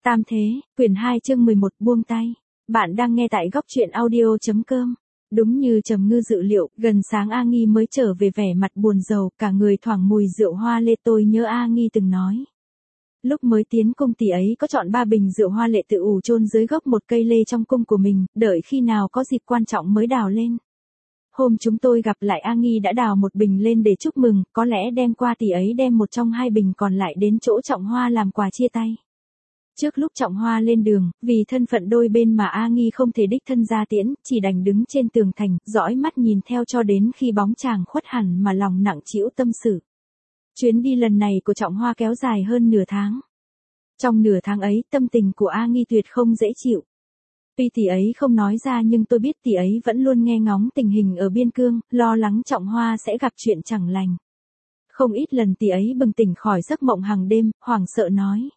Tam Thế, quyển 2 chương 11 buông tay. Bạn đang nghe tại góc truyện audio.com. Đúng như Trầm Ngư dự liệu, gần sáng A Nghi mới trở về vẻ mặt buồn rầu, cả người thoảng mùi rượu hoa lê. Tôi nhớ A Nghi từng nói. Lúc mới tiến cung tỷ ấy có chọn 3 bình rượu hoa lệ tự ủ chôn dưới gốc một cây lê trong cung của mình, đợi khi nào có dịp quan trọng mới đào lên. Hôm chúng tôi gặp lại A Nghi đã đào một bình lên để chúc mừng, có lẽ đêm qua tỷ ấy đem một trong 2 bình còn lại đến chỗ Trọng Hoa làm quà chia tay. Trước lúc Trọng Hoa lên đường, vì thân phận đôi bên mà A Nghi không thể đích thân ra tiễn, chỉ đành đứng trên tường thành, dõi mắt nhìn theo cho đến khi bóng chàng khuất hẳn mà lòng nặng trĩu tâm sự. Chuyến đi lần này của Trọng Hoa kéo dài hơn nửa tháng. Trong nửa tháng ấy, tâm tình của A Nghi tuyệt không dễ chịu. Tuy tỷ ấy không nói ra nhưng tôi biết tỷ ấy vẫn luôn nghe ngóng tình hình ở biên cương, lo lắng Trọng Hoa sẽ gặp chuyện chẳng lành. Không ít lần tỷ ấy bừng tỉnh khỏi giấc mộng hàng đêm, hoảng sợ nói.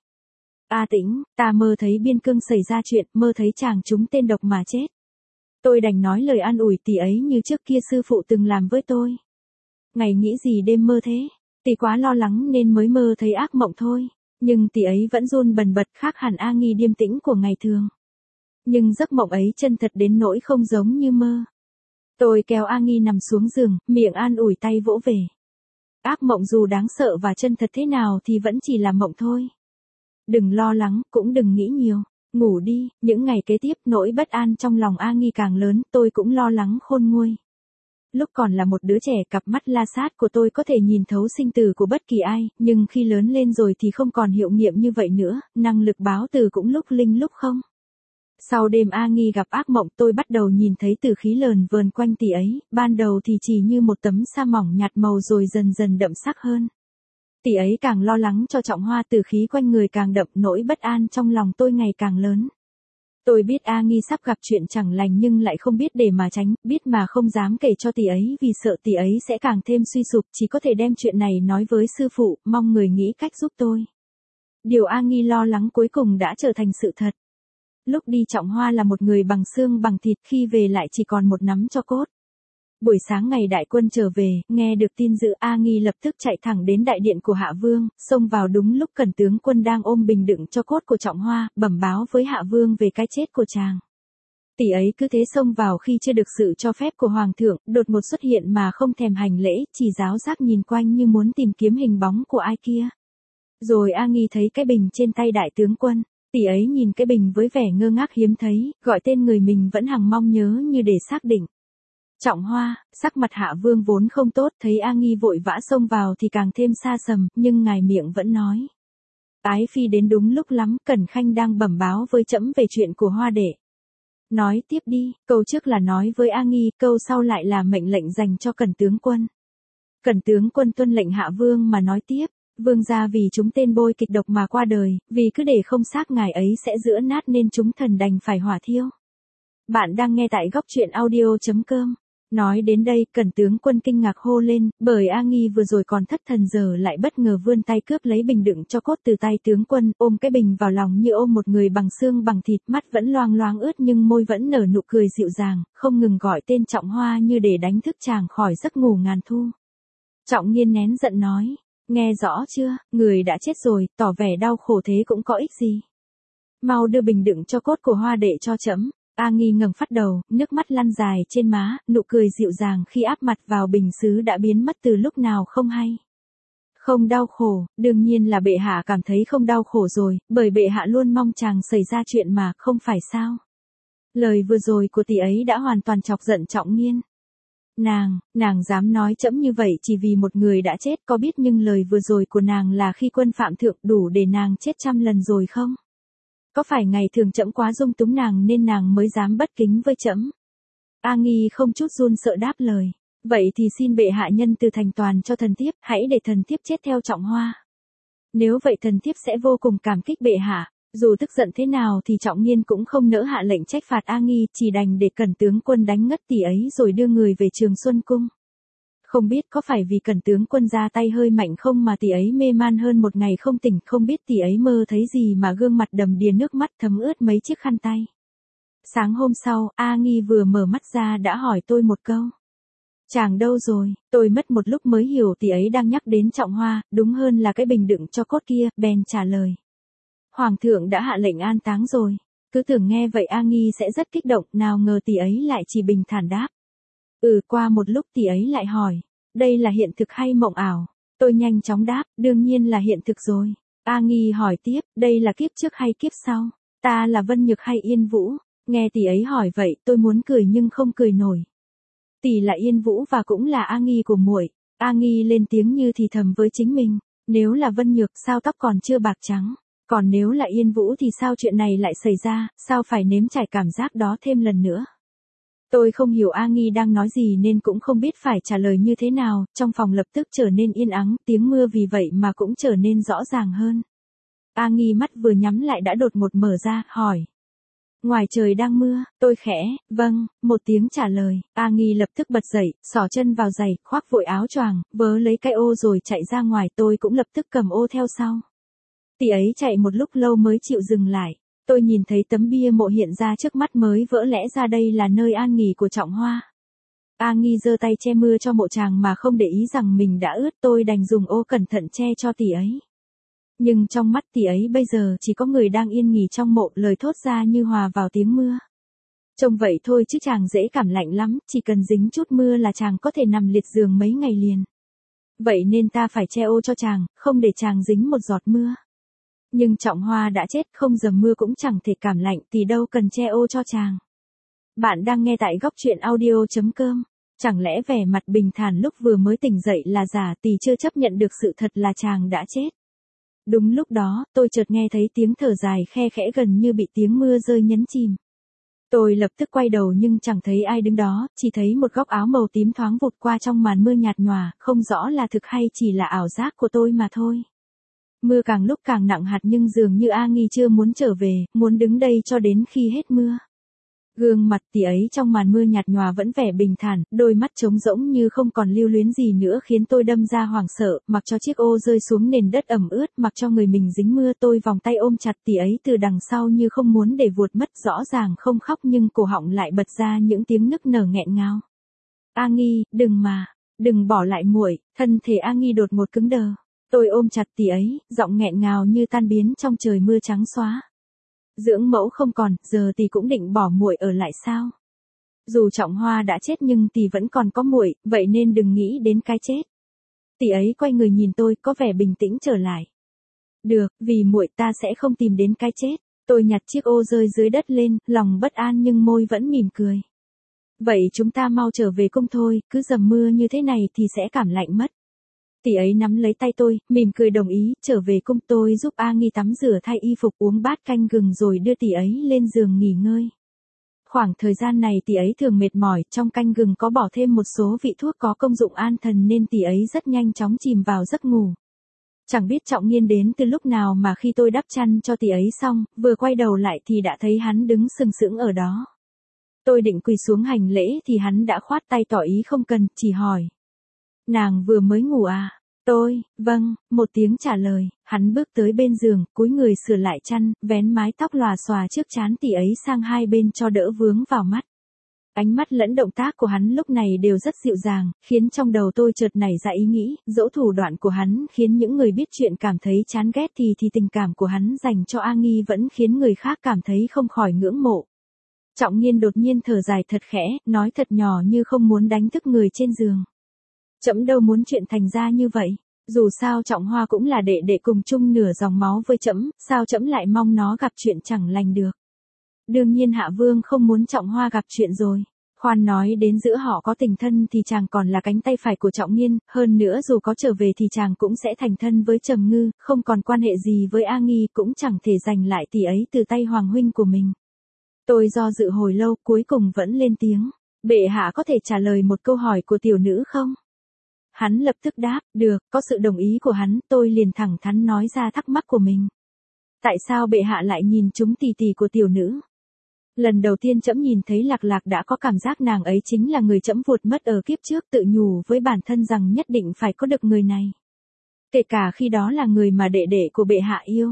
A Tĩnh, ta mơ thấy biên cương xảy ra chuyện, mơ thấy chàng trúng tên độc mà chết. Tôi đành nói lời an ủi tỷ ấy như trước kia sư phụ từng làm với tôi. Ngày nghĩ gì đêm mơ thế, tỷ quá lo lắng nên mới mơ thấy ác mộng thôi. Nhưng tỷ ấy vẫn run bần bật, khác hẳn A Nghi điềm tĩnh của ngày thường. Nhưng giấc mộng ấy chân thật đến nỗi không giống như mơ. Tôi kéo A Nghi nằm xuống giường, miệng an ủi tay vỗ về. Ác mộng dù đáng sợ và chân thật thế nào thì vẫn chỉ là mộng thôi. Đừng lo lắng, cũng đừng nghĩ nhiều. Ngủ đi. Những ngày kế tiếp, nỗi bất an trong lòng A Nghi càng lớn, tôi cũng lo lắng khôn nguôi. Lúc còn là một đứa trẻ, cặp mắt la sát của tôi có thể nhìn thấu sinh tử của bất kỳ ai, nhưng khi lớn lên rồi thì không còn hiệu nghiệm như vậy nữa, năng lực báo từ cũng lúc linh lúc không. Sau đêm A Nghi gặp ác mộng, tôi bắt đầu nhìn thấy tử khí lờn vờn quanh tỷ ấy, ban đầu thì chỉ như một tấm sa mỏng nhạt màu rồi dần dần đậm sắc hơn. Tỷ ấy càng lo lắng cho Trọng Hoa, tử khí quanh người càng đậm, nỗi bất an trong lòng tôi ngày càng lớn. Tôi biết A Nghi sắp gặp chuyện chẳng lành nhưng lại không biết để mà tránh, biết mà không dám kể cho tỷ ấy vì sợ tỷ ấy sẽ càng thêm suy sụp, chỉ có thể đem chuyện này nói với sư phụ, mong người nghĩ cách giúp tôi. Điều A Nghi lo lắng cuối cùng đã trở thành sự thật. Lúc đi Trọng Hoa là một người bằng xương bằng thịt, khi về lại chỉ còn một nắm tro cốt. Buổi sáng ngày đại quân trở về, nghe được tin dữ, A Nghi lập tức chạy thẳng đến đại điện của Hạ Vương, xông vào đúng lúc Cẩn tướng quân đang ôm bình đựng tro cốt của Trọng Hoa, bẩm báo với Hạ Vương về cái chết của chàng. Tỷ ấy cứ thế xông vào khi chưa được sự cho phép của Hoàng thượng, đột ngột xuất hiện mà không thèm hành lễ, chỉ giáo giác nhìn quanh như muốn tìm kiếm hình bóng của ai kia. Rồi A Nghi thấy cái bình trên tay đại tướng quân. Tỷ ấy nhìn cái bình với vẻ ngơ ngác hiếm thấy, gọi tên người mình vẫn hằng mong nhớ như để xác định. Trọng Hoa, sắc mặt Hạ Vương vốn không tốt, thấy A Nghi vội vã xông vào thì càng thêm xa sầm, nhưng ngài miệng vẫn nói. Ái phi đến đúng lúc lắm, Cẩn Khanh đang bẩm báo với trẫm về chuyện của Hoa đệ. Nói tiếp đi, câu trước là nói với A Nghi, câu sau lại là mệnh lệnh dành cho Cẩn tướng quân. Cẩn tướng quân tuân lệnh Hạ Vương mà nói tiếp. Vương gia vì chúng tên bôi kịch độc mà qua đời, vì cứ để không xác ngài ấy sẽ giữa nát nên chúng thần đành phải hỏa thiêu. Bạn đang nghe tại góc truyện audio.com. Nói đến đây, Cẩn tướng quân kinh ngạc hô lên, bởi A Nghi vừa rồi còn thất thần giờ lại bất ngờ vươn tay cướp lấy bình đựng cho cốt từ tay tướng quân, ôm cái bình vào lòng như ôm một người bằng xương bằng thịt, mắt vẫn loang loáng ướt nhưng môi vẫn nở nụ cười dịu dàng, không ngừng gọi tên Trọng Hoa như để đánh thức chàng khỏi giấc ngủ ngàn thu. Trọng Nghiên nén giận nói. Nghe rõ chưa, người đã chết rồi, tỏ vẻ đau khổ thế cũng có ích gì. Mau đưa bình đựng cho cốt của Hoa đệ cho trẫm. A Nghi ngẩng phát đầu, nước mắt lăn dài trên má, nụ cười dịu dàng khi áp mặt vào bình sứ đã biến mất từ lúc nào không hay. Không đau khổ, đương nhiên là bệ hạ cảm thấy không đau khổ rồi, bởi bệ hạ luôn mong chàng xảy ra chuyện mà, không phải sao. Lời vừa rồi của tỷ ấy đã hoàn toàn chọc giận Trọng Nghiên. Nàng dám nói trẫm như vậy chỉ vì một người đã chết, có biết nhưng lời vừa rồi của nàng là khi quân phạm thượng đủ để nàng chết 100 lần rồi không? Có phải ngày thường trẫm quá dung túng nàng nên nàng mới dám bất kính với trẫm? A Nghi không chút run sợ đáp lời. Vậy thì xin bệ hạ nhân từ thành toàn cho thần thiếp, hãy để thần thiếp chết theo Trọng Hoa. Nếu vậy thần thiếp sẽ vô cùng cảm kích bệ hạ. Dù tức giận thế nào thì Trọng Nghiên cũng không nỡ hạ lệnh trách phạt A Nghi, chỉ đành để Cẩn tướng quân đánh ngất tỷ ấy rồi đưa người về Trường Xuân Cung. Không biết có phải vì Cẩn tướng quân ra tay hơi mạnh không mà tỷ ấy mê man hơn một ngày không tỉnh, không biết tỷ ấy mơ thấy gì mà gương mặt đầm đìa nước mắt thấm ướt mấy chiếc khăn tay. Sáng hôm sau, A Nghi vừa mở mắt ra đã hỏi tôi một câu. Chàng đâu rồi? Tôi mất một lúc mới hiểu tỷ ấy đang nhắc đến Trọng Hoa, đúng hơn là cái bình đựng cho cốt kia, bèn trả lời. Hoàng thượng đã hạ lệnh an táng rồi. Cứ tưởng nghe vậy A Nghi sẽ rất kích động, nào ngờ tỷ ấy lại chỉ bình thản đáp. Qua một lúc tỷ ấy lại hỏi, đây là hiện thực hay mộng ảo? Tôi nhanh chóng đáp, đương nhiên là hiện thực rồi. A Nghi hỏi tiếp, đây là kiếp trước hay kiếp sau? Ta là Vân Nhược hay Yên Vũ? Nghe tỷ ấy hỏi vậy, tôi muốn cười nhưng không cười nổi. Tỷ là Yên Vũ và cũng là A Nghi của muội. A Nghi lên tiếng như thì thầm với chính mình, nếu là Vân Nhược sao tóc còn chưa bạc trắng? Còn nếu là Yên Vũ thì sao chuyện này lại xảy ra, sao phải nếm trải cảm giác đó thêm lần nữa? Tôi không hiểu A Nghi đang nói gì nên cũng không biết phải trả lời như thế nào, trong phòng lập tức trở nên yên ắng, tiếng mưa vì vậy mà cũng trở nên rõ ràng hơn. A Nghi mắt vừa nhắm lại đã đột ngột mở ra, hỏi. Ngoài trời đang mưa, tôi khẽ, vâng, một tiếng trả lời. A Nghi lập tức bật dậy, xỏ chân vào giày, khoác vội áo choàng, vớ lấy cái ô rồi chạy ra ngoài, tôi cũng lập tức cầm ô theo sau. Tỷ ấy chạy một lúc lâu mới chịu dừng lại. Tôi nhìn thấy tấm bia mộ hiện ra trước mắt mới vỡ lẽ ra đây là nơi an nghỉ của Trọng Hoa. A Nghi giơ tay che mưa cho mộ chàng mà không để ý rằng mình đã ướt, tôi đành dùng ô cẩn thận che cho tỷ ấy. Nhưng trong mắt tỷ ấy bây giờ chỉ có người đang yên nghỉ trong mộ, lời thốt ra như hòa vào tiếng mưa. Trông vậy thôi chứ chàng dễ cảm lạnh lắm, chỉ cần dính chút mưa là chàng có thể nằm liệt giường mấy ngày liền. Vậy nên ta phải che ô cho chàng, không để chàng dính một giọt mưa. Nhưng Trọng Hoa đã chết, không dầm mưa cũng chẳng thể cảm lạnh, thì đâu cần che ô cho chàng. Bạn đang nghe tại góc truyện audio.com. Chẳng lẽ vẻ mặt bình thản lúc vừa mới tỉnh dậy là giả, thì chưa chấp nhận được sự thật là chàng đã chết. Đúng lúc đó, tôi chợt nghe thấy tiếng thở dài khe khẽ gần như bị tiếng mưa rơi nhấn chìm. Tôi lập tức quay đầu nhưng chẳng thấy ai đứng đó, chỉ thấy một góc áo màu tím thoáng vụt qua trong màn mưa nhạt nhòa, không rõ là thực hay chỉ là ảo giác của tôi mà thôi. Mưa càng lúc càng nặng hạt nhưng dường như A Nghi chưa muốn trở về, muốn đứng đây cho đến khi hết mưa. Gương mặt tỷ ấy trong màn mưa nhạt nhòa vẫn vẻ bình thản, đôi mắt trống rỗng như không còn lưu luyến gì nữa khiến tôi đâm ra hoảng sợ, mặc cho chiếc ô rơi xuống nền đất ẩm ướt, mặc cho người mình dính mưa, tôi vòng tay ôm chặt tỷ ấy từ đằng sau như không muốn để vuột mất, rõ ràng không khóc nhưng cổ họng lại bật ra những tiếng nức nở nghẹn ngào. A Nghi, đừng bỏ lại muội. Thân thể A Nghi đột ngột cứng đờ. Tôi ôm chặt tỷ ấy, giọng nghẹn ngào như tan biến trong trời mưa trắng xóa. Dưỡng mẫu không còn, giờ tỷ cũng định bỏ muội ở lại sao? Dù Trọng Hoa đã chết nhưng tỷ vẫn còn có muội, vậy nên đừng nghĩ đến cái chết. Tỷ ấy quay người nhìn tôi, có vẻ bình tĩnh trở lại. Được, vì muội ta sẽ không tìm đến cái chết. Tôi nhặt chiếc ô rơi dưới đất lên, lòng bất an nhưng môi vẫn mỉm cười. Vậy chúng ta mau trở về cung thôi, cứ dầm mưa như thế này thì sẽ cảm lạnh mất. Tỷ ấy nắm lấy tay tôi, mỉm cười đồng ý, trở về cung tôi giúp A Nghi tắm rửa thay y phục uống bát canh gừng rồi đưa tỷ ấy lên giường nghỉ ngơi. Khoảng thời gian này tỷ ấy thường mệt mỏi, trong canh gừng có bỏ thêm một số vị thuốc có công dụng an thần nên tỷ ấy rất nhanh chóng chìm vào giấc ngủ. Chẳng biết Trọng Nghiên đến từ lúc nào mà khi tôi đắp chăn cho tỷ ấy xong, vừa quay đầu lại thì đã thấy hắn đứng sừng sững ở đó. Tôi định quỳ xuống hành lễ thì hắn đã khoát tay tỏ ý không cần, chỉ hỏi. Nàng vừa mới ngủ à? Tôi, vâng, một tiếng trả lời, hắn bước tới bên giường, cúi người sửa lại chăn, vén mái tóc lòa xòa trước trán tỷ ấy sang hai bên cho đỡ vướng vào mắt. Ánh mắt lẫn động tác của hắn lúc này đều rất dịu dàng, khiến trong đầu tôi chợt nảy ra ý nghĩ, dẫu thủ đoạn của hắn khiến những người biết chuyện cảm thấy chán ghét thì tình cảm của hắn dành cho A Nghi vẫn khiến người khác cảm thấy không khỏi ngưỡng mộ. Trọng Nghiên đột nhiên thở dài thật khẽ, nói thật nhỏ như không muốn đánh thức người trên giường. Trẫm đâu muốn chuyện thành ra như vậy, dù sao Trọng Hoa cũng là đệ đệ cùng chung nửa dòng máu với trẫm, sao trẫm lại mong nó gặp chuyện chẳng lành được. Đương nhiên Hạ Vương không muốn Trọng Hoa gặp chuyện rồi. Khoan nói đến giữa họ có tình thân thì chàng còn là cánh tay phải của Trọng Nghiên, hơn nữa dù có trở về thì chàng cũng sẽ thành thân với Trầm Ngư, không còn quan hệ gì với A Nghi cũng chẳng thể giành lại tỷ ấy từ tay hoàng huynh của mình. Tôi do dự hồi lâu cuối cùng vẫn lên tiếng. Bệ hạ có thể trả lời một câu hỏi của tiểu nữ không? Hắn lập tức đáp, được, có sự đồng ý của hắn, tôi liền thẳng thắn nói ra thắc mắc của mình. Tại sao bệ hạ lại nhìn chúng tỷ tỷ của tiểu nữ? Lần đầu tiên trẫm nhìn thấy Lạc Lạc đã có cảm giác nàng ấy chính là người trẫm vuột mất ở kiếp trước, tự nhủ với bản thân rằng nhất định phải có được người này. Kể cả khi đó là người mà đệ đệ của bệ hạ yêu.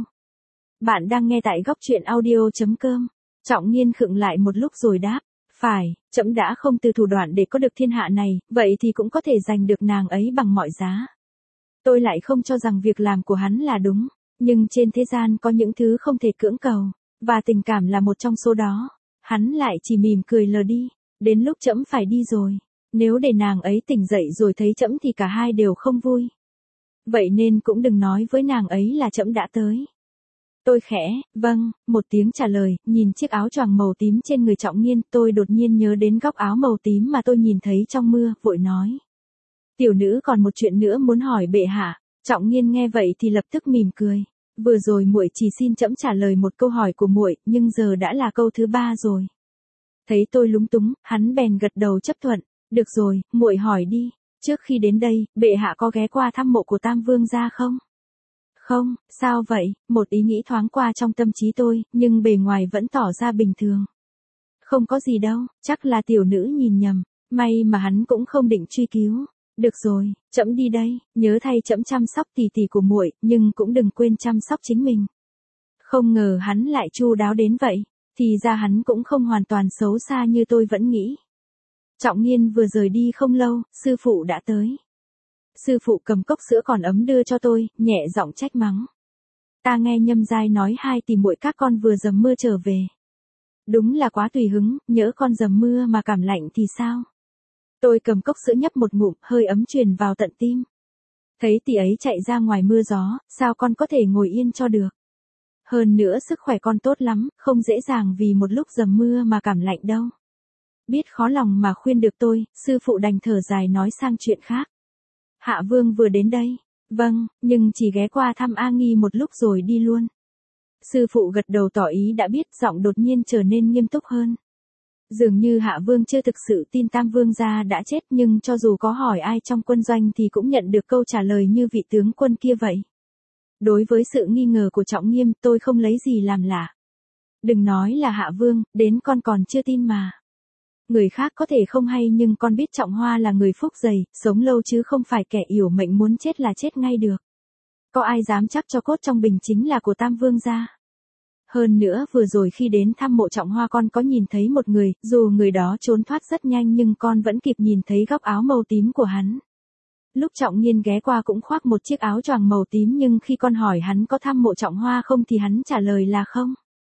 Bạn đang nghe tại góc truyện audio.com. Trọng Nghiên khựng lại một lúc rồi đáp. Phải, trẫm đã không từ thủ đoạn để có được thiên hạ này, vậy thì cũng có thể giành được nàng ấy bằng mọi giá. Tôi lại không cho rằng việc làm của hắn là đúng. Nhưng trên thế gian có những thứ không thể cưỡng cầu, và tình cảm là một trong số đó. Hắn lại chỉ mỉm cười lờ đi, đến lúc trẫm phải đi rồi. Nếu để nàng ấy tỉnh dậy rồi thấy trẫm thì cả hai đều không vui. Vậy nên cũng đừng nói với nàng ấy là trẫm đã tới. Tôi khẽ, vâng, một tiếng trả lời, nhìn chiếc áo choàng màu tím trên người Trọng Nghiên, tôi đột nhiên nhớ đến góc áo màu tím mà tôi nhìn thấy trong mưa, vội nói. Tiểu nữ còn một chuyện nữa muốn hỏi bệ hạ. Trọng Nghiên nghe vậy thì lập tức mỉm cười. Vừa rồi muội chỉ xin trẫm trả lời một câu hỏi của muội, nhưng giờ đã là câu thứ 3 rồi. Thấy tôi lúng túng, hắn bèn gật đầu chấp thuận. Được rồi, muội hỏi đi. Trước khi đến đây, bệ hạ có ghé qua thăm mộ của Tam Vương gia không? Không, sao vậy? Một ý nghĩ thoáng qua trong tâm trí tôi, nhưng bề ngoài vẫn tỏ ra bình thường. Không có gì đâu, chắc là tiểu nữ nhìn nhầm. May mà hắn cũng không định truy cứu. Được rồi, trẫm đi đây, nhớ thay trẫm chăm sóc tỷ tỷ của muội, nhưng cũng đừng quên chăm sóc chính mình. Không ngờ hắn lại chu đáo đến vậy, thì ra hắn cũng không hoàn toàn xấu xa như tôi vẫn nghĩ. Trọng Nghiên vừa rời đi không lâu, sư phụ đã tới. Sư phụ cầm cốc sữa còn ấm đưa cho tôi, nhẹ giọng trách mắng. Ta nghe Nhâm Giai nói hai tỷ muội các con vừa dầm mưa trở về. Đúng là quá tùy hứng, nhỡ con dầm mưa mà cảm lạnh thì sao? Tôi cầm cốc sữa nhấp một ngụm, hơi ấm truyền vào tận tim. Thấy tỷ ấy chạy ra ngoài mưa gió, sao con có thể ngồi yên cho được? Hơn nữa sức khỏe con tốt lắm, không dễ dàng vì một lúc dầm mưa mà cảm lạnh đâu. Biết khó lòng mà khuyên được tôi, sư phụ đành thở dài nói sang chuyện khác. Hạ Vương vừa đến đây. Vâng, nhưng chỉ ghé qua thăm A Nghi một lúc rồi đi luôn. Sư phụ gật đầu tỏ ý đã biết, giọng đột nhiên trở nên nghiêm túc hơn. Dường như Hạ Vương chưa thực sự tin Tam Vương gia đã chết, nhưng cho dù có hỏi ai trong quân doanh thì cũng nhận được câu trả lời như vị tướng quân kia vậy. Đối với sự nghi ngờ của Trọng Nghiêm, tôi không lấy gì làm lạ. Đừng nói là Hạ Vương, đến con còn chưa tin mà. Người khác có thể không hay nhưng con biết Trọng Hoa là người phúc dày, sống lâu chứ không phải kẻ yểu mệnh muốn chết là chết ngay được. Có ai dám chắc cho cốt trong bình chính là của Tam Vương gia. Hơn nữa vừa rồi khi đến thăm mộ Trọng Hoa con có nhìn thấy một người, dù người đó trốn thoát rất nhanh nhưng con vẫn kịp nhìn thấy góc áo màu tím của hắn. Lúc Trọng Nghiên ghé qua cũng khoác một chiếc áo choàng màu tím, nhưng khi con hỏi hắn có thăm mộ Trọng Hoa không thì hắn trả lời là không.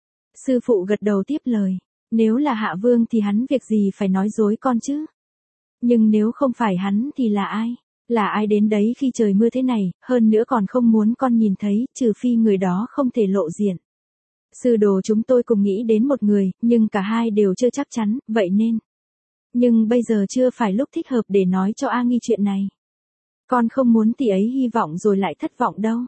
Sư phụ gật đầu tiếp lời. Nếu là Hạ Vương thì hắn việc gì phải nói dối con chứ? Nhưng nếu không phải hắn thì là ai? Là ai đến đấy khi trời mưa thế này, hơn nữa còn không muốn con nhìn thấy, trừ phi người đó không thể lộ diện. Sư đồ chúng tôi cùng nghĩ đến một người, nhưng cả hai đều chưa chắc chắn, vậy nên. Nhưng bây giờ chưa phải lúc thích hợp để nói cho A Nghi chuyện này. Con không muốn tỷ ấy hy vọng rồi lại thất vọng đâu.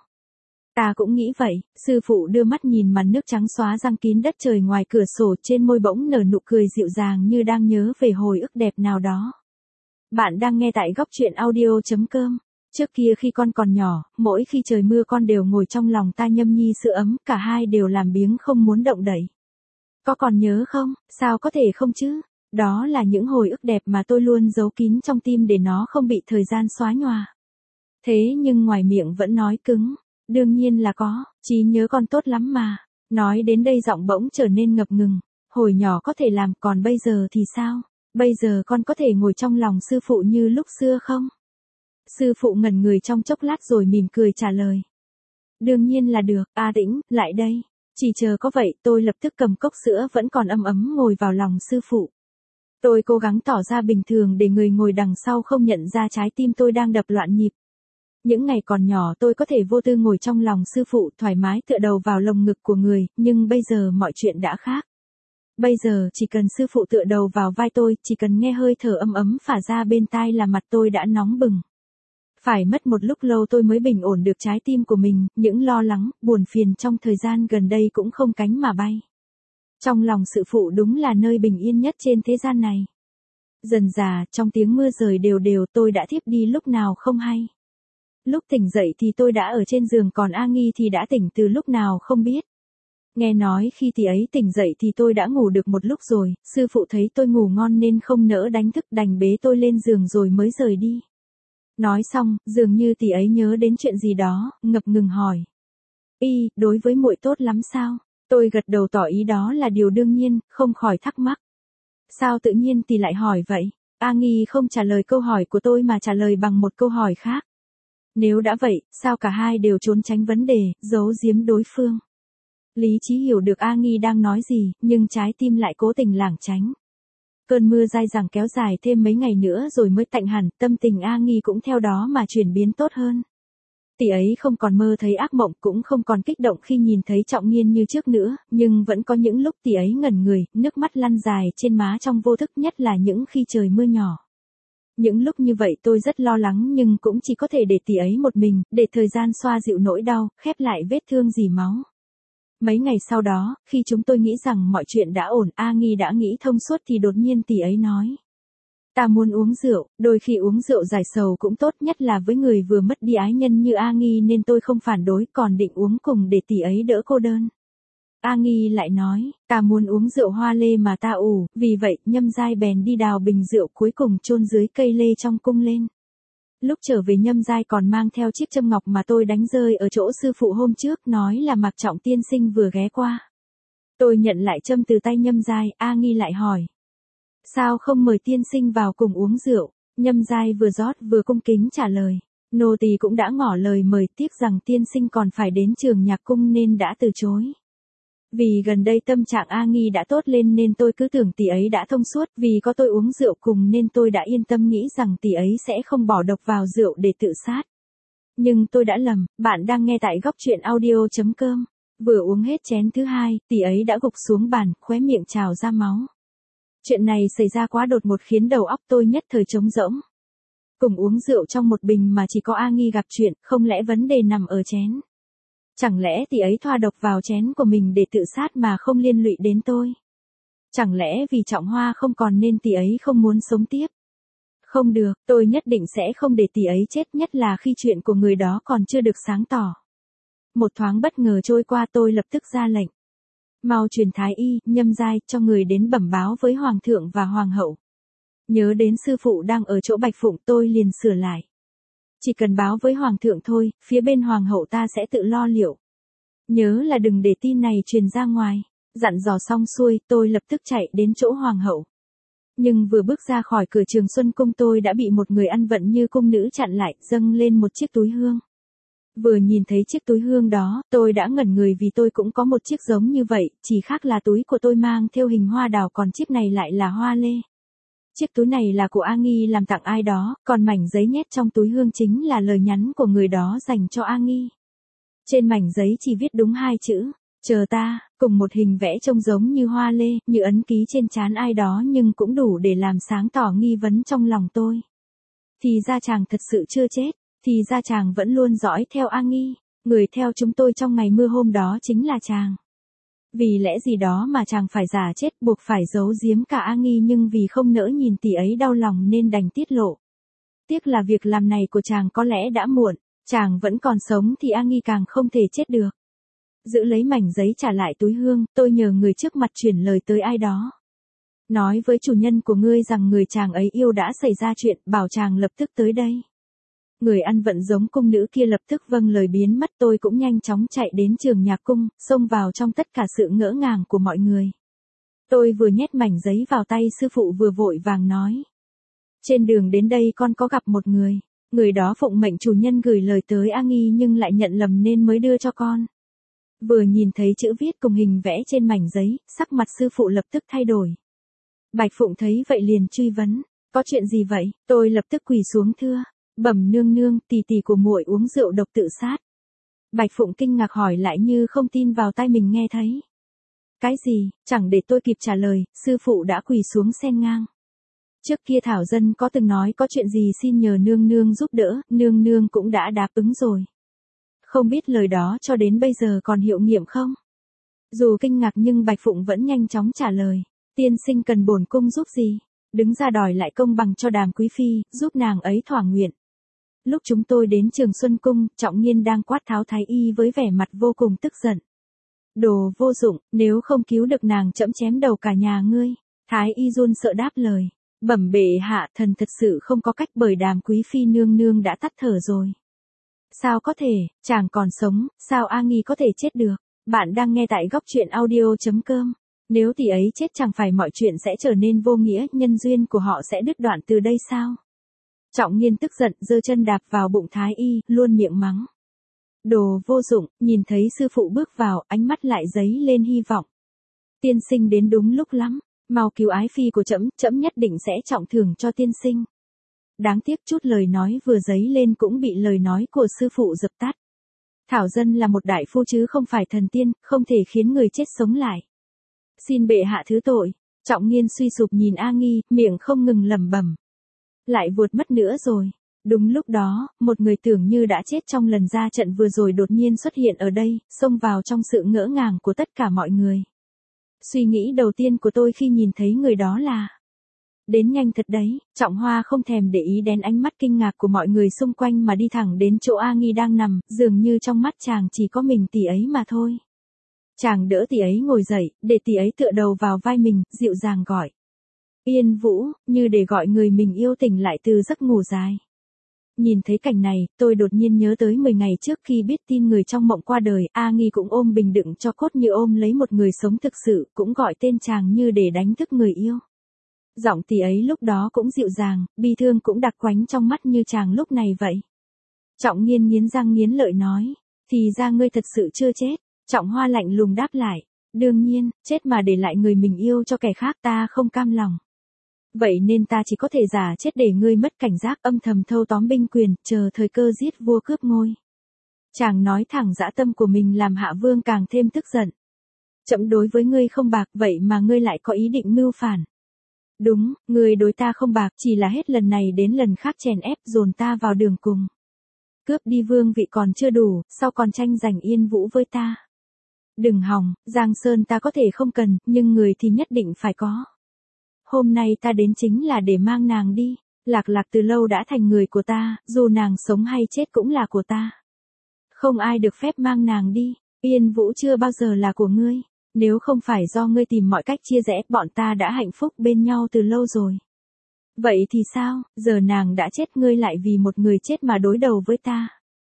Ta cũng nghĩ vậy, sư phụ đưa mắt nhìn màn nước trắng xóa răng kín đất trời ngoài cửa sổ, trên môi bỗng nở nụ cười dịu dàng như đang nhớ về hồi ức đẹp nào đó. Bạn đang nghe tại góc truyện audio.com. Trước kia khi con còn nhỏ, mỗi khi trời mưa con đều ngồi trong lòng ta nhâm nhi sưởi ấm, cả hai đều làm biếng không muốn động đậy. Có còn nhớ không? Sao có thể không chứ? Đó là những hồi ức đẹp mà tôi luôn giấu kín trong tim để nó không bị thời gian xóa nhòa. Thế nhưng ngoài miệng vẫn nói cứng. Đương nhiên là có, trí nhớ con tốt lắm mà. Nói đến đây giọng bỗng trở nên ngập ngừng. Hồi nhỏ có thể làm, còn bây giờ thì sao? Bây giờ con có thể ngồi trong lòng sư phụ như lúc xưa không? Sư phụ ngẩn người trong chốc lát rồi mỉm cười trả lời. Đương nhiên là được. A Tĩnh, lại đây. Chỉ chờ có vậy, tôi lập tức cầm cốc sữa vẫn còn ấm ấm ngồi vào lòng sư phụ. Tôi cố gắng tỏ ra bình thường để người ngồi đằng sau không nhận ra trái tim tôi đang đập loạn nhịp. Những ngày còn nhỏ tôi có thể vô tư ngồi trong lòng sư phụ, thoải mái tựa đầu vào lồng ngực của người, nhưng bây giờ mọi chuyện đã khác. Bây giờ chỉ cần sư phụ tựa đầu vào vai tôi, chỉ cần nghe hơi thở ấm ấm phả ra bên tai là mặt tôi đã nóng bừng. Phải mất một lúc lâu tôi mới bình ổn được trái tim của mình, những lo lắng, buồn phiền trong thời gian gần đây cũng không cánh mà bay. Trong lòng sư phụ đúng là nơi bình yên nhất trên thế gian này. Dần dà, trong tiếng mưa rơi đều đều tôi đã thiếp đi lúc nào không hay. Lúc tỉnh dậy thì tôi đã ở trên giường, còn A Nghi thì đã tỉnh từ lúc nào không biết. Nghe nói khi tỷ ấy tỉnh dậy thì tôi đã ngủ được một lúc rồi, sư phụ thấy tôi ngủ ngon nên không nỡ đánh thức, đành bế tôi lên giường rồi mới rời đi. Nói xong, dường như tỷ ấy nhớ đến chuyện gì đó, ngập ngừng hỏi. Đối với muội tốt lắm sao? Tôi gật đầu tỏ ý đó là điều đương nhiên, không khỏi thắc mắc. Sao tự nhiên tỷ lại hỏi vậy? A Nghi không trả lời câu hỏi của tôi mà trả lời bằng một câu hỏi khác. Nếu đã vậy, sao cả hai đều trốn tránh vấn đề, giấu giếm đối phương? Lý trí hiểu được A Nghi đang nói gì, nhưng trái tim lại cố tình lảng tránh. Cơn mưa dai dẳng kéo dài thêm mấy ngày nữa rồi mới tạnh hẳn, tâm tình A Nghi cũng theo đó mà chuyển biến tốt hơn. Tỷ ấy không còn mơ thấy ác mộng, cũng không còn kích động khi nhìn thấy Trọng Nghiên như trước nữa, nhưng vẫn có những lúc tỷ ấy ngẩn người, nước mắt lăn dài trên má trong vô thức, nhất là những khi trời mưa nhỏ. Những lúc như vậy tôi rất lo lắng nhưng cũng chỉ có thể để tỷ ấy một mình, để thời gian xoa dịu nỗi đau, khép lại vết thương dì máu. Mấy ngày sau đó, khi chúng tôi nghĩ rằng mọi chuyện đã ổn, A Nghi đã nghĩ thông suốt thì đột nhiên tỷ ấy nói. Ta muốn uống rượu, đôi khi uống rượu giải sầu cũng tốt, nhất là với người vừa mất đi ái nhân như A Nghi, nên tôi không phản đối, còn định uống cùng để tỷ ấy đỡ cô đơn. A Nghi lại nói, ta muốn uống rượu hoa lê mà ta ủ, vì vậy Nhâm Giai bèn đi đào bình rượu cuối cùng chôn dưới cây lê trong cung lên. Lúc trở về Nhâm Giai còn mang theo chiếc châm ngọc mà tôi đánh rơi ở chỗ sư phụ hôm trước, nói là Mạc Trọng tiên sinh vừa ghé qua. Tôi nhận lại châm từ tay Nhâm Giai, A Nghi lại hỏi. Sao không mời tiên sinh vào cùng uống rượu? Nhâm Giai vừa rót vừa cung kính trả lời. Nô tỳ cũng đã ngỏ lời mời, tiếc rằng tiên sinh còn phải đến Trường Nhạc Cung nên đã từ chối. Vì gần đây tâm trạng A Nghi đã tốt lên nên tôi cứ tưởng tỷ ấy đã thông suốt, vì có tôi uống rượu cùng nên tôi đã yên tâm nghĩ rằng tỷ ấy sẽ không bỏ độc vào rượu để tự sát. Nhưng tôi đã lầm, bạn đang nghe tại góc truyện audio.com. Vừa uống hết chén thứ hai, tỷ ấy đã gục xuống bàn, khóe miệng trào ra máu. Chuyện này xảy ra quá đột ngột khiến đầu óc tôi nhất thời trống rỗng. Cùng uống rượu trong một bình mà chỉ có A Nghi gặp chuyện, không lẽ vấn đề nằm ở chén? Chẳng lẽ tỷ ấy thoa độc vào chén của mình để tự sát mà không liên lụy đến tôi? Chẳng lẽ vì Trọng Hoa không còn nên tỷ ấy không muốn sống tiếp? Không được, tôi nhất định sẽ không để tỷ ấy chết, nhất là khi chuyện của người đó còn chưa được sáng tỏ. Một thoáng bất ngờ trôi qua, tôi lập tức ra lệnh. Mau truyền thái y, Nhâm Giai, cho người đến bẩm báo với Hoàng thượng và Hoàng hậu. Nhớ đến sư phụ đang ở chỗ Bạch Phụng, tôi liền sửa lại. Chỉ cần báo với Hoàng thượng thôi, phía bên Hoàng hậu ta sẽ tự lo liệu. Nhớ là đừng để tin này truyền ra ngoài. Dặn dò xong xuôi, tôi lập tức chạy đến chỗ Hoàng hậu. Nhưng vừa bước ra khỏi cửa Trường Xuân Cung tôi đã bị một người ăn vận như cung nữ chặn lại, dâng lên một chiếc túi hương. Vừa nhìn thấy chiếc túi hương đó, tôi đã ngẩn người vì tôi cũng có một chiếc giống như vậy, chỉ khác là túi của tôi mang theo hình hoa đào còn chiếc này lại là hoa lê. Chiếc túi này là của A Nghi làm tặng ai đó, còn mảnh giấy nhét trong túi hương chính là lời nhắn của người đó dành cho A Nghi. Trên mảnh giấy chỉ viết đúng 2 chữ, chờ ta, cùng một hình vẽ trông giống như hoa lê, như ấn ký trên trán ai đó nhưng cũng đủ để làm sáng tỏ nghi vấn trong lòng tôi. Thì ra chàng thật sự chưa chết, thì ra chàng vẫn luôn dõi theo A Nghi, người theo chúng tôi trong ngày mưa hôm đó chính là chàng. Vì lẽ gì đó mà chàng phải giả chết, buộc phải giấu giếm cả A Nghi, nhưng vì không nỡ nhìn tỷ ấy đau lòng nên đành tiết lộ. Tiếc là việc làm này của chàng có lẽ đã muộn, chàng vẫn còn sống thì A Nghi càng không thể chết được. Giữ lấy mảnh giấy trả lại túi hương, tôi nhờ người trước mặt chuyển lời tới ai đó. Nói với chủ nhân của ngươi rằng người chàng ấy yêu đã xảy ra chuyện, bảo chàng lập tức tới đây. Người ăn vận giống cung nữ kia lập tức vâng lời biến mất, tôi cũng nhanh chóng chạy đến Trường Nhạc Cung, xông vào trong tất cả sự ngỡ ngàng của mọi người. Tôi vừa nhét mảnh giấy vào tay sư phụ vừa vội vàng nói. Trên đường đến đây con có gặp một người đó phụng mệnh chủ nhân gửi lời tới A Nghi nhưng lại nhận lầm nên mới đưa cho con. Vừa nhìn thấy chữ viết cùng hình vẽ trên mảnh giấy, sắc mặt sư phụ lập tức thay đổi. Bạch Phụng thấy vậy liền truy vấn, có chuyện gì vậy? Tôi lập tức quỳ xuống thưa, bẩm nương nương, tỷ tỷ của muội uống rượu độc tự sát. Bạch Phụng kinh ngạc hỏi lại như không tin vào tai mình nghe thấy. Cái gì? Chẳng để tôi kịp trả lời, sư phụ đã quỳ xuống xen ngang. Trước kia Thảo Dân có từng nói có chuyện gì xin nhờ nương nương giúp đỡ, nương nương cũng đã đáp ứng rồi. Không biết lời đó cho đến bây giờ còn hiệu nghiệm không? Dù kinh ngạc nhưng Bạch Phụng vẫn nhanh chóng trả lời. Tiên sinh cần bổn cung giúp gì? Đứng ra đòi lại công bằng cho Đàm Quý Phi, giúp nàng ấy thỏa nguyện. Lúc chúng tôi đến Trường Xuân Cung, Trọng Nghiên đang quát tháo Thái Y với vẻ mặt vô cùng tức giận. Đồ vô dụng, nếu không cứu được nàng trẫm chém đầu cả nhà ngươi. Thái Y run sợ đáp lời. Bẩm bệ hạ, thần thật sự không có cách, bởi Đàm Quý Phi nương nương đã tắt thở rồi. Sao có thể, chàng còn sống, sao A Nghi có thể chết được? Bạn đang nghe tại góc truyện audio.com. Nếu tỷ ấy chết chẳng phải mọi chuyện sẽ trở nên vô nghĩa, nhân duyên của họ sẽ đứt đoạn từ đây sao? Trọng Nghiên tức giận giơ chân đạp vào bụng Thái Y, luôn miệng mắng. Đồ vô dụng, nhìn thấy sư phụ bước vào, ánh mắt lại dấy lên hy vọng. Tiên sinh đến đúng lúc lắm, mau cứu ái phi của trẫm, trẫm nhất định sẽ trọng thưởng cho tiên sinh. Đáng tiếc chút lời nói vừa dấy lên cũng bị lời nói của sư phụ dập tắt. Thảo dân là một đại phu chứ không phải thần tiên, không thể khiến người chết sống lại. Xin bệ hạ thứ tội. Trọng Nghiên suy sụp nhìn A Nghi, miệng không ngừng lẩm bẩm. Lại vụt mất nữa rồi. Đúng lúc đó, một người tưởng như đã chết trong lần ra trận vừa rồi đột nhiên xuất hiện ở đây, xông vào trong sự ngỡ ngàng của tất cả mọi người. Suy nghĩ đầu tiên của tôi khi nhìn thấy người đó là: đến nhanh thật đấy. Trọng Hoa không thèm để ý đến ánh mắt kinh ngạc của mọi người xung quanh mà đi thẳng đến chỗ A Nghi đang nằm, dường như trong mắt chàng chỉ có mình tỷ ấy mà thôi. Chàng đỡ tỷ ấy ngồi dậy, để tỷ ấy tựa đầu vào vai mình, dịu dàng gọi. Yên Vũ, như để gọi người mình yêu tỉnh lại từ giấc ngủ dài. Nhìn thấy cảnh này, tôi đột nhiên nhớ tới 10 ngày trước khi biết tin người trong mộng qua đời, A Nghi cũng ôm bình đựng cho cốt như ôm lấy một người sống thực sự, cũng gọi tên chàng như để đánh thức người yêu. Giọng tỷ ấy lúc đó cũng dịu dàng, bi thương cũng đặc quánh trong mắt như chàng lúc này vậy. Trọng Nghiên nghiến răng nghiến lợi nói, thì ra ngươi thật sự chưa chết. Trọng Hoa lạnh lùng đáp lại, đương nhiên, chết mà để lại người mình yêu cho kẻ khác ta không cam lòng. Vậy nên ta chỉ có thể giả chết để ngươi mất cảnh giác, âm thầm thâu tóm binh quyền, chờ thời cơ giết vua cướp ngôi. Chàng nói thẳng dã tâm của mình làm Hạ Vương càng thêm tức giận. Trẫm đối với ngươi không bạc, vậy mà ngươi lại có ý định mưu phản. Đúng, ngươi đối ta không bạc, chỉ là hết lần này đến lần khác chèn ép dồn ta vào đường cùng. Cướp đi vương vị còn chưa đủ, sau còn tranh giành Yên Vũ với ta. Đừng hòng, Giang Sơn ta có thể không cần, nhưng người thì nhất định phải có. Hôm nay ta đến chính là để mang nàng đi. Lạc Lạc từ lâu đã thành người của ta, dù nàng sống hay chết cũng là của ta. Không ai được phép mang nàng đi. Yên Vũ chưa bao giờ là của ngươi. Nếu không phải do ngươi tìm mọi cách chia rẽ, bọn ta đã hạnh phúc bên nhau từ lâu rồi. Vậy thì sao, giờ nàng đã chết ngươi lại vì một người chết mà đối đầu với ta.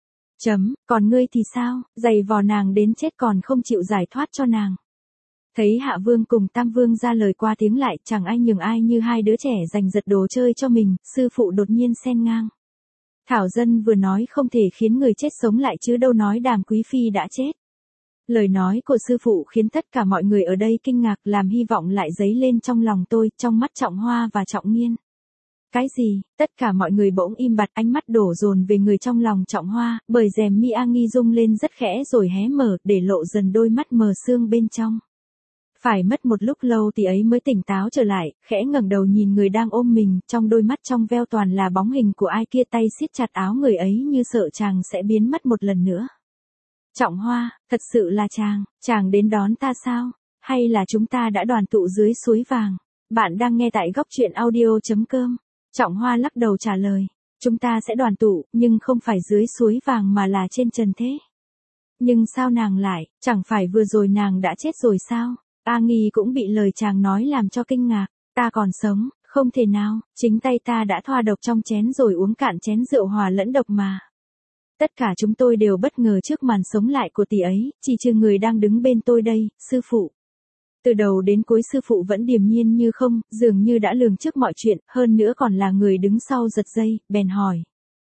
Còn ngươi thì sao, giày vò nàng đến chết còn không chịu giải thoát cho nàng. Thấy Hạ Vương cùng Tam Vương ra lời qua tiếng lại, chẳng ai nhường ai như hai đứa trẻ giành giật đồ chơi cho mình, sư phụ đột nhiên xen ngang. Thảo dân vừa nói không thể khiến người chết sống lại chứ đâu nói Đàm quý phi đã chết. Lời nói của sư phụ khiến tất cả mọi người ở đây kinh ngạc, làm hy vọng lại dấy lên trong lòng tôi, trong mắt Trọng Hoa và Trọng Nghiên. Cái gì? Tất cả mọi người bỗng im bặt, ánh mắt đổ dồn về người trong lòng Trọng Hoa, bởi rèm mi A Nghi rung lên rất khẽ rồi hé mở, để lộ dần đôi mắt mờ sương bên trong. Phải mất một lúc lâu thì ấy mới tỉnh táo trở lại, khẽ ngẩng đầu nhìn người đang ôm mình, trong đôi mắt trong veo toàn là bóng hình của ai kia, tay siết chặt áo người ấy như sợ chàng sẽ biến mất một lần nữa. Trọng Hoa, thật sự là chàng đến đón ta sao? Hay là chúng ta đã đoàn tụ dưới suối vàng? Bạn đang nghe tại góc truyện audio.com. Trọng Hoa lắc đầu trả lời, chúng ta sẽ đoàn tụ, nhưng không phải dưới suối vàng mà là trên trần thế. Nhưng sao nàng lại, chẳng phải vừa rồi nàng đã chết rồi sao? A Nghi cũng bị lời chàng nói làm cho kinh ngạc, ta còn sống, không thể nào, chính tay ta đã thoa độc trong chén rồi uống cạn chén rượu hòa lẫn độc mà. Tất cả chúng tôi đều bất ngờ trước màn sống lại của tỷ ấy, chỉ trừ người đang đứng bên tôi đây, sư phụ. Từ đầu đến cuối sư phụ vẫn điềm nhiên như không, dường như đã lường trước mọi chuyện, hơn nữa còn là người đứng sau giật dây, bèn hỏi.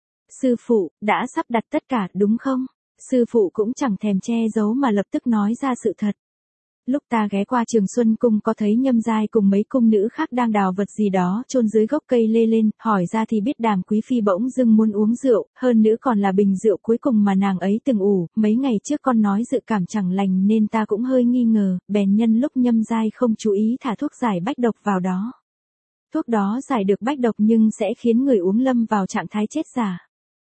Sư phụ, đã sắp đặt tất cả đúng không? Sư phụ cũng chẳng thèm che giấu mà lập tức nói ra sự thật. Lúc ta ghé qua Trường Xuân Cung có thấy Nhâm Giai cùng mấy cung nữ khác đang đào vật gì đó chôn dưới gốc cây lê lên, hỏi ra thì biết Đàm quý phi bỗng dưng muốn uống rượu, hơn nữa còn là bình rượu cuối cùng mà nàng ấy từng ủ, mấy ngày trước con nói dự cảm chẳng lành nên ta cũng hơi nghi ngờ, bèn nhân lúc Nhâm Giai không chú ý thả thuốc giải bách độc vào đó. Thuốc đó giải được bách độc nhưng sẽ khiến người uống lâm vào trạng thái chết giả.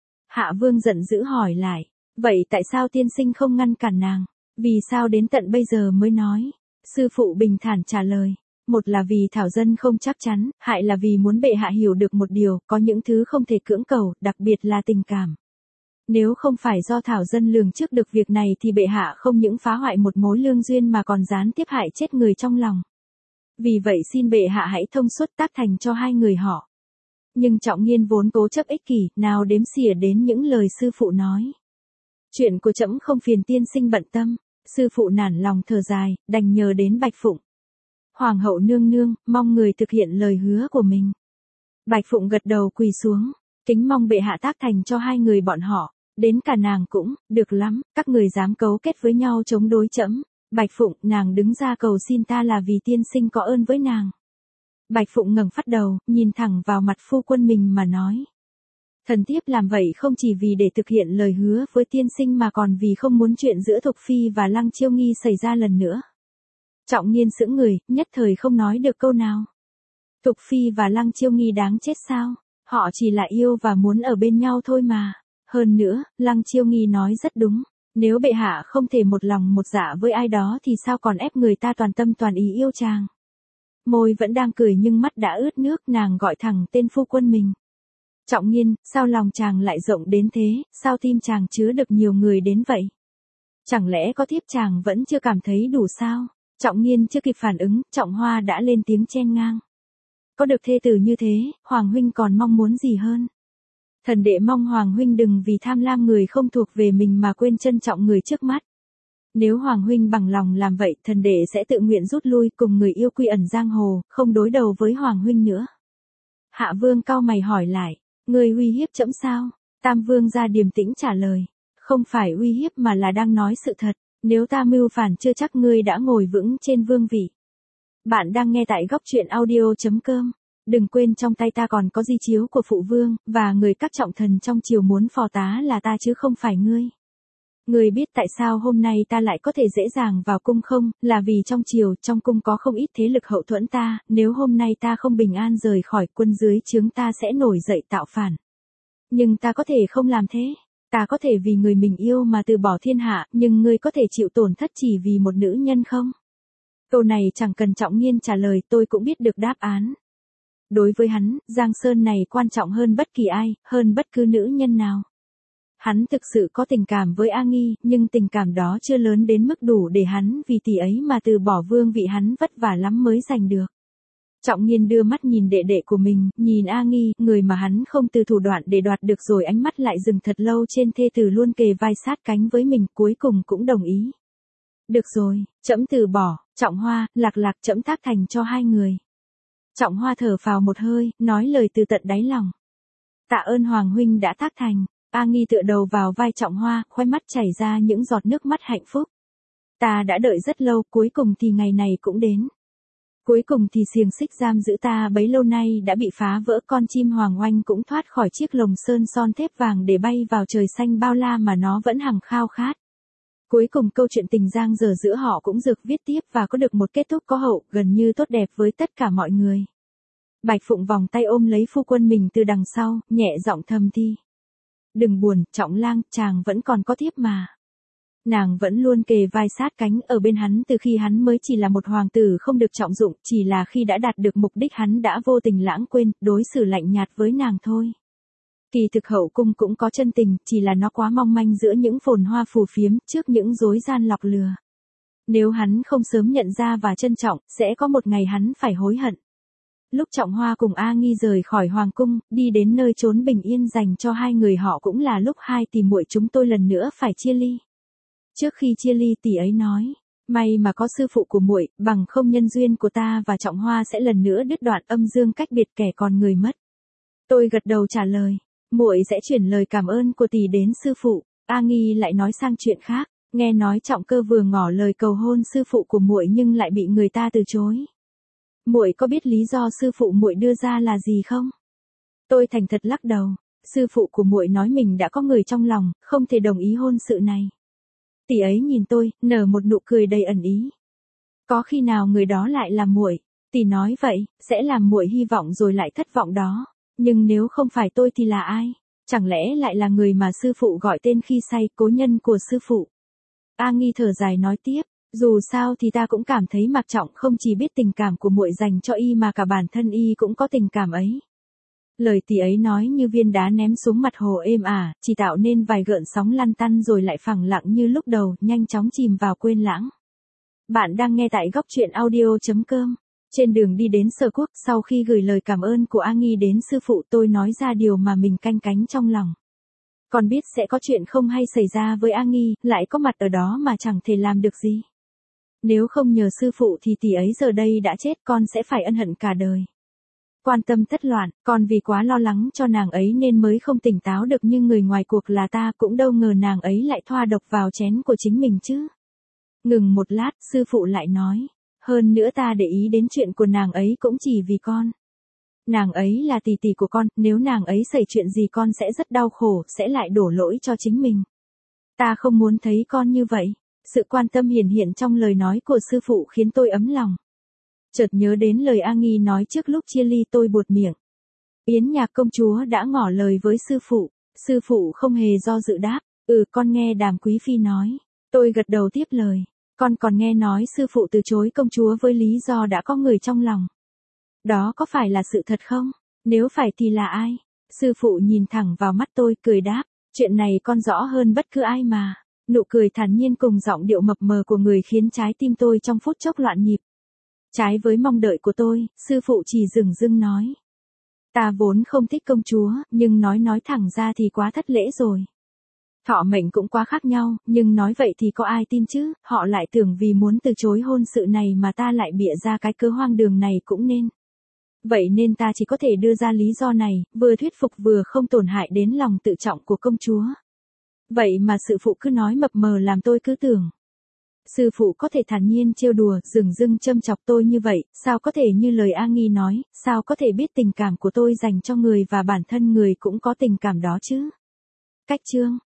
Hạ Vương giận dữ hỏi lại, vậy tại sao tiên sinh không ngăn cản nàng? Vì sao đến tận bây giờ mới nói? Sư phụ bình thản trả lời. Một là vì Thảo dân không chắc chắn, hai là vì muốn bệ hạ hiểu được một điều, có những thứ không thể cưỡng cầu, đặc biệt là tình cảm. Nếu không phải do Thảo dân lường trước được việc này thì bệ hạ không những phá hoại một mối lương duyên mà còn gián tiếp hại chết người trong lòng. Vì vậy xin bệ hạ hãy thông suốt tác thành cho hai người họ. Nhưng Trọng Nghiên vốn cố chấp ích kỷ, nào đếm xỉa đến những lời sư phụ nói. Chuyện của trẫm không phiền tiên sinh bận tâm. Sư phụ nản lòng thở dài, đành nhờ đến Bạch Phụng. Hoàng hậu nương nương, mong người thực hiện lời hứa của mình. Bạch Phụng gật đầu quỳ xuống. Kính mong bệ hạ tác thành cho hai người bọn họ, đến cả nàng cũng, được lắm, các người dám cấu kết với nhau chống đối trẫm. Bạch Phụng, nàng đứng ra cầu xin ta là vì tiên sinh có ơn với nàng. Bạch Phụng ngẩng phát đầu, nhìn thẳng vào mặt phu quân mình mà nói. Thần thiếp làm vậy không chỉ vì để thực hiện lời hứa với tiên sinh mà còn vì không muốn chuyện giữa Thục Phi và Lăng Chiêu Nghi xảy ra lần nữa. Trọng Nghiên sững người, nhất thời không nói được câu nào. Thục Phi và Lăng Chiêu Nghi đáng chết sao? Họ chỉ là yêu và muốn ở bên nhau thôi mà. Hơn nữa, Lăng Chiêu Nghi nói rất đúng. Nếu bệ hạ không thể một lòng một dạ với ai đó thì sao còn ép người ta toàn tâm toàn ý yêu chàng. Môi vẫn đang cười nhưng mắt đã ướt nước, nàng gọi thẳng tên phu quân mình. Trọng Nghiên, sao lòng chàng lại rộng đến thế, sao tim chàng chứa được nhiều người đến vậy? Chẳng lẽ có thiếp chàng vẫn chưa cảm thấy đủ sao? Trọng Nghiên chưa kịp phản ứng, Trọng Hoa đã lên tiếng chen ngang. Có được thê tử như thế, Hoàng huynh còn mong muốn gì hơn? Thần đệ mong Hoàng huynh đừng vì tham lam người không thuộc về mình mà quên trân trọng người trước mắt. Nếu Hoàng huynh bằng lòng làm vậy, thần đệ sẽ tự nguyện rút lui cùng người yêu quy ẩn giang hồ, không đối đầu với Hoàng huynh nữa. Hạ Vương cau mày hỏi lại, ngươi uy hiếp trẫm sao? Tam Vương ra điềm tĩnh trả lời, không phải uy hiếp mà là đang nói sự thật, nếu ta mưu phản chưa chắc ngươi đã ngồi vững trên vương vị. Bạn đang nghe tại góc truyện audio.com. Đừng quên trong tay ta còn có di chiếu của phụ vương, và người các trọng thần trong triều muốn phò tá là ta chứ không phải ngươi. Ngươi biết tại sao hôm nay ta lại có thể dễ dàng vào cung không, là vì trong triều, trong cung có không ít thế lực hậu thuẫn ta, nếu hôm nay ta không bình an rời khỏi quân dưới trướng ta sẽ nổi dậy tạo phản. Nhưng ta có thể không làm thế. Ta có thể vì người mình yêu mà từ bỏ thiên hạ, nhưng ngươi có thể chịu tổn thất chỉ vì một nữ nhân không? Câu này chẳng cần Trọng Nghiên trả lời, tôi cũng biết được đáp án. Đối với hắn, Giang Sơn này quan trọng hơn bất kỳ ai, hơn bất cứ nữ nhân nào. Hắn thực sự có tình cảm với A Nghi, nhưng tình cảm đó chưa lớn đến mức đủ để hắn vì tỷ ấy mà từ bỏ vương vị hắn vất vả lắm mới giành được. Trọng Nghiên đưa mắt nhìn đệ đệ của mình, nhìn A Nghi, người mà hắn không từ thủ đoạn để đoạt được, rồi ánh mắt lại dừng thật lâu trên thê tử luôn kề vai sát cánh với mình, cuối cùng cũng đồng ý. Được rồi, trẫm từ bỏ, Trọng Hoa, Lạc Lạc trẫm tác thành cho hai người. Trọng Hoa thở phào một hơi, nói lời từ tận đáy lòng. Tạ ơn Hoàng huynh đã tác thành. A Nghi tựa đầu vào vai Trọng Hoa, khóe mắt chảy ra những giọt nước mắt hạnh phúc. Ta đã đợi rất lâu, cuối cùng thì ngày này cũng đến. Cuối cùng thì xiềng xích giam giữ ta bấy lâu nay đã bị phá vỡ, con chim hoàng oanh cũng thoát khỏi chiếc lồng sơn son thép vàng để bay vào trời xanh bao la mà nó vẫn hằng khao khát. Cuối cùng câu chuyện tình giang dở giữa họ cũng được viết tiếp và có được một kết thúc có hậu, gần như tốt đẹp với tất cả mọi người. Bạch Phụng vòng tay ôm lấy phu quân mình từ đằng sau, nhẹ giọng thầm thì. Đừng buồn, Trọng Lang, chàng vẫn còn có thiếp mà. Nàng vẫn luôn kề vai sát cánh ở bên hắn từ khi hắn mới chỉ là một hoàng tử không được trọng dụng, chỉ là khi đã đạt được mục đích hắn đã vô tình lãng quên, đối xử lạnh nhạt với nàng thôi. Kỳ thực hậu cung cũng có chân tình, chỉ là nó quá mong manh giữa những phồn hoa phù phiếm, trước những dối gian lọc lừa. Nếu hắn không sớm nhận ra và trân trọng, sẽ có một ngày hắn phải hối hận. Lúc Trọng Hoa cùng A Nghi rời khỏi hoàng cung, đi đến nơi trốn bình yên dành cho hai người họ cũng là lúc hai tỷ muội chúng tôi lần nữa phải chia ly. Trước khi chia ly tỷ ấy nói, may mà có sư phụ của muội, bằng không nhân duyên của ta và Trọng Hoa sẽ lần nữa đứt đoạn, âm dương cách biệt, kẻ còn người mất. Tôi gật đầu trả lời, muội sẽ chuyển lời cảm ơn của tỷ đến sư phụ. A Nghi lại nói sang chuyện khác, nghe nói Trọng Cơ vừa ngỏ lời cầu hôn sư phụ của muội nhưng lại bị người ta từ chối. Muội có biết lý do sư phụ muội đưa ra là gì không? Tôi thành thật lắc đầu, sư phụ của muội nói mình đã có người trong lòng, không thể đồng ý hôn sự này. Tỷ ấy nhìn tôi, nở một nụ cười đầy ẩn ý. Có khi nào người đó lại là muội? Tỷ nói vậy, sẽ làm muội hy vọng rồi lại thất vọng đó. Nhưng nếu không phải tôi thì là ai? Chẳng lẽ lại là người mà sư phụ gọi tên khi say, cố nhân của sư phụ? A Nghi thở dài nói tiếp, dù sao thì ta cũng cảm thấy Mạc Trọng không chỉ biết tình cảm của muội dành cho y mà cả bản thân y cũng có tình cảm ấy. Lời tỷ ấy nói như viên đá ném xuống mặt hồ êm ả, chỉ tạo nên vài gợn sóng lăn tăn rồi lại phẳng lặng như lúc đầu, nhanh chóng chìm vào quên lãng. Bạn đang nghe tại góc truyện audio.com. Trên đường đi đến Sở Quốc, sau khi gửi lời cảm ơn của A Nghi đến sư phụ, tôi nói ra điều mà mình canh cánh trong lòng. Con biết sẽ có chuyện không hay xảy ra với A Nghi, lại có mặt ở đó mà chẳng thể làm được gì. Nếu không nhờ sư phụ thì tỷ ấy giờ đây đã chết, con sẽ phải ân hận cả đời. Quan tâm thất loạn, con vì quá lo lắng cho nàng ấy nên mới không tỉnh táo được, nhưng người ngoài cuộc là ta, cũng đâu ngờ nàng ấy lại thoa độc vào chén của chính mình chứ. Ngừng một lát, sư phụ lại nói, hơn nữa ta để ý đến chuyện của nàng ấy cũng chỉ vì con. Nàng ấy là tỷ tỷ của con, nếu nàng ấy xảy chuyện gì con sẽ rất đau khổ, sẽ lại đổ lỗi cho chính mình. Ta không muốn thấy con như vậy. Sự quan tâm hiển hiện trong lời nói của sư phụ khiến tôi ấm lòng. Chợt nhớ đến lời A Nghi nói trước lúc chia ly, tôi buột miệng. Yến Nhạc công chúa đã ngỏ lời với sư phụ. Sư phụ không hề do dự đáp, con nghe Đàm Quý Phi nói. Tôi gật đầu tiếp lời, con còn nghe nói sư phụ từ chối công chúa với lý do đã có người trong lòng. Đó có phải là sự thật không? Nếu phải thì là ai? Sư phụ nhìn thẳng vào mắt tôi, cười đáp, chuyện này con rõ hơn bất cứ ai mà. Nụ cười thản nhiên cùng giọng điệu mập mờ của người khiến trái tim tôi trong phút chốc loạn nhịp. Trái với mong đợi của tôi, sư phụ chỉ dửng dưng nói. Ta vốn không thích công chúa, nhưng nói thẳng ra thì quá thất lễ rồi. Thọ mệnh cũng quá khác nhau, nhưng nói vậy thì có ai tin chứ, họ lại tưởng vì muốn từ chối hôn sự này mà ta lại bịa ra cái cớ hoang đường này cũng nên. Vậy nên ta chỉ có thể đưa ra lý do này, vừa thuyết phục vừa không tổn hại đến lòng tự trọng của công chúa. Vậy mà sư phụ cứ nói mập mờ làm tôi cứ tưởng. Sư phụ có thể thản nhiên trêu đùa, dửng dưng châm chọc tôi như vậy, sao có thể như lời A Nghi nói, sao có thể biết tình cảm của tôi dành cho người và bản thân người cũng có tình cảm đó chứ. Cách chương